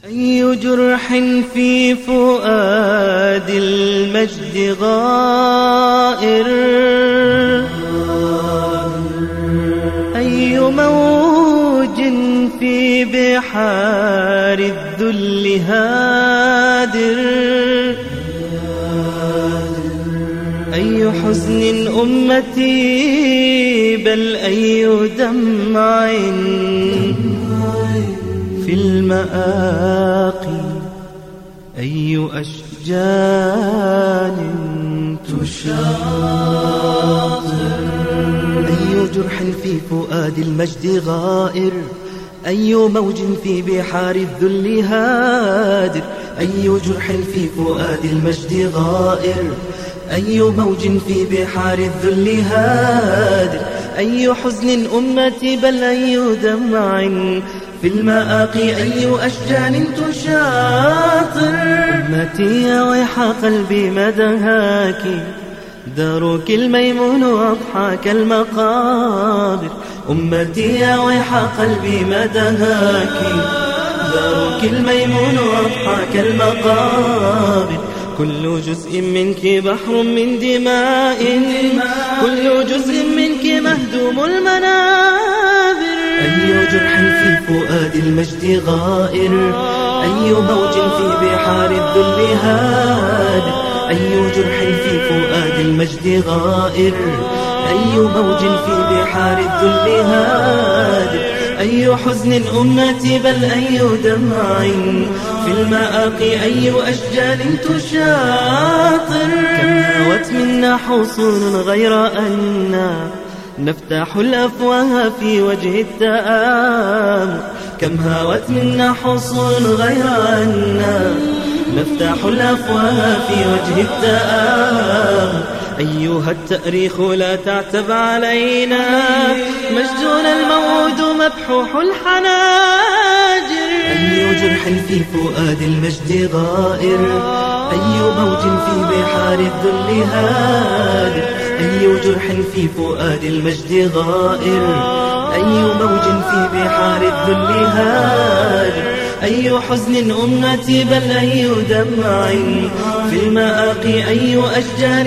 أي جرح في فؤاد المجد غائر، أي موج في بحار الذل هادر، أي حزن أمتي بل أي دمع في المآقي، أي أشجان تشاطر. أي جرح في فؤاد المجد غائر، أي موج في بحار الذل هادر، أي جرح في فؤاد المجد غائر، أي موج في بحار الذل هادر، أي حزن أمتي بل أي دمع في المآقي، أي أشجان تشاطر. أمتي يا ويح قلبي ما دهاك، دارك الميمون أضحاك المقابر. أمتي يا ويح قلبي ما دهاك، دارك الميمون أضحاك المقابر. كل جزء منك بحر من دماء، كل جزء منك مهدوم المنابر. أي جرح في فؤاد المجد غائر، أي موج في بحار الذل هادر، أي جرح في فؤاد المجد غائر، أي موج في بحار الذل هادر، أي حزن أمتي بل أي دمع في المآقي، أي أشجان تشاطر. كم هوت منا حصون غير أننا نفتح الأفواه في وجه التآمر. كم هوت منا حصون غير أننا نفتح الأفواه في وجه التآمر. أيها التاريخ لا تعتب علينا، مجدنا الموعود مبحوح الحناجر. أي جرح في فؤاد المجد غائر، أي موج في بحار الذل هادر، أي جرح في فؤاد المجد غائر، أي موج في بحار الذل هادر، أي حزن أمتي بل أي دمع في المآقي، أي أشجان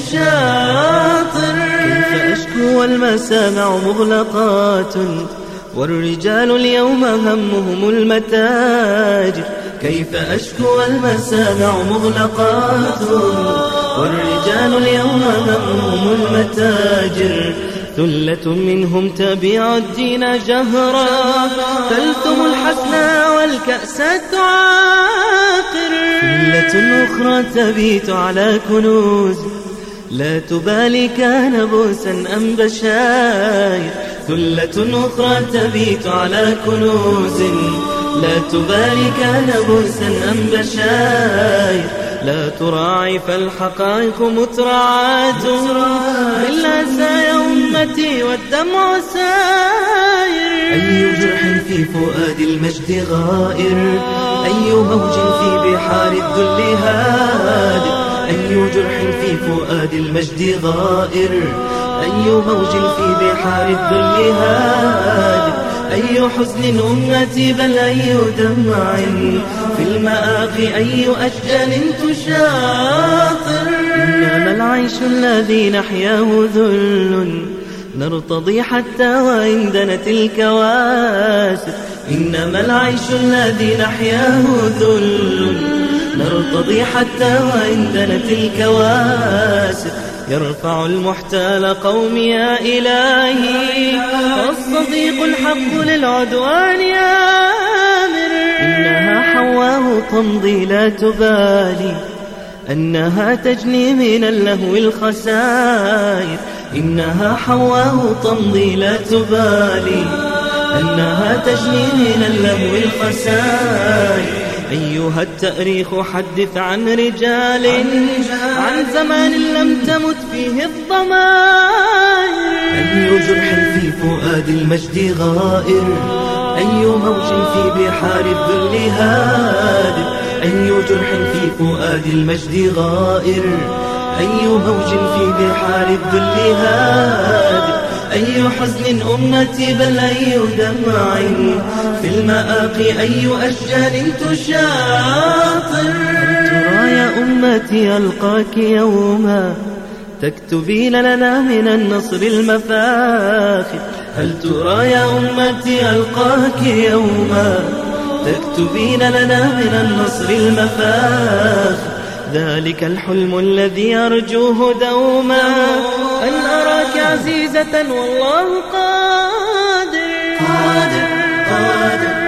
تشاطر. كيف أشكو والمسامع مغلقات، والرجال اليوم همهم المتاجر. كيف أشكو والمسامع مغلقات، والرجال اليوم همهم المتاجر. ثلة منهم تبيع الدين جهرا، تلثم الحسنى والكأس تعاقر. ثلة أخرى تبيت على كنوز، لا تبالي كان بوسا أم بشاير. ثلة أخرى تبيت على كنوز، لا تبالي كان بوسا أم بشاير. لا تراعي فالحقائق مترعات، بالأسى يا أمتي والدمع ساير. أي جرح في فؤاد المجد غائر، أي موج في بحار الذل هادر، أي جرح في فؤاد المجد غائر، أي موج في بحار الذل هادر، أي حزن أمتي بل أي دمع في المآقي، أي أشجان تشاطر. إنما العيش الذي نحياه ذل، نرتضي حتى وإن دنت الكواسر. إنما العيش الذي نحياه ذل، نرتضي حتى وإن دنت الكواسر. يرفع المحتال قومي يا إلهي، والصديق الحق للعدوان آمر. إنها حواه تمضي لا تبالي، أنها تجني من اللهو الخسائر. إنها حواه تمضي لا تبالي، أنها تجني من اللهو الخسائر. أيها التاريخ حدث عن رجال، عن زمان لم تمت فيه الضمائر. أي جرح في فؤاد المجد غائر، أي موج في بحار الذل هادر، أي جرح في فؤاد المجد غائر، أي موج في بحار الذل هادر، أي حزن أمتي بل أي دمع في المآقي أي أشجار تشاطر. ترى يا أمتي ألقاك يوما تكتبين لنا من النصر المفاخر. هل ترى يا أمتي ألقاك يوما تكتبين لنا من النصر المفاخر. ذلك الحلم الذي أرجوه دوما أن أراك عزيزة والله قادر.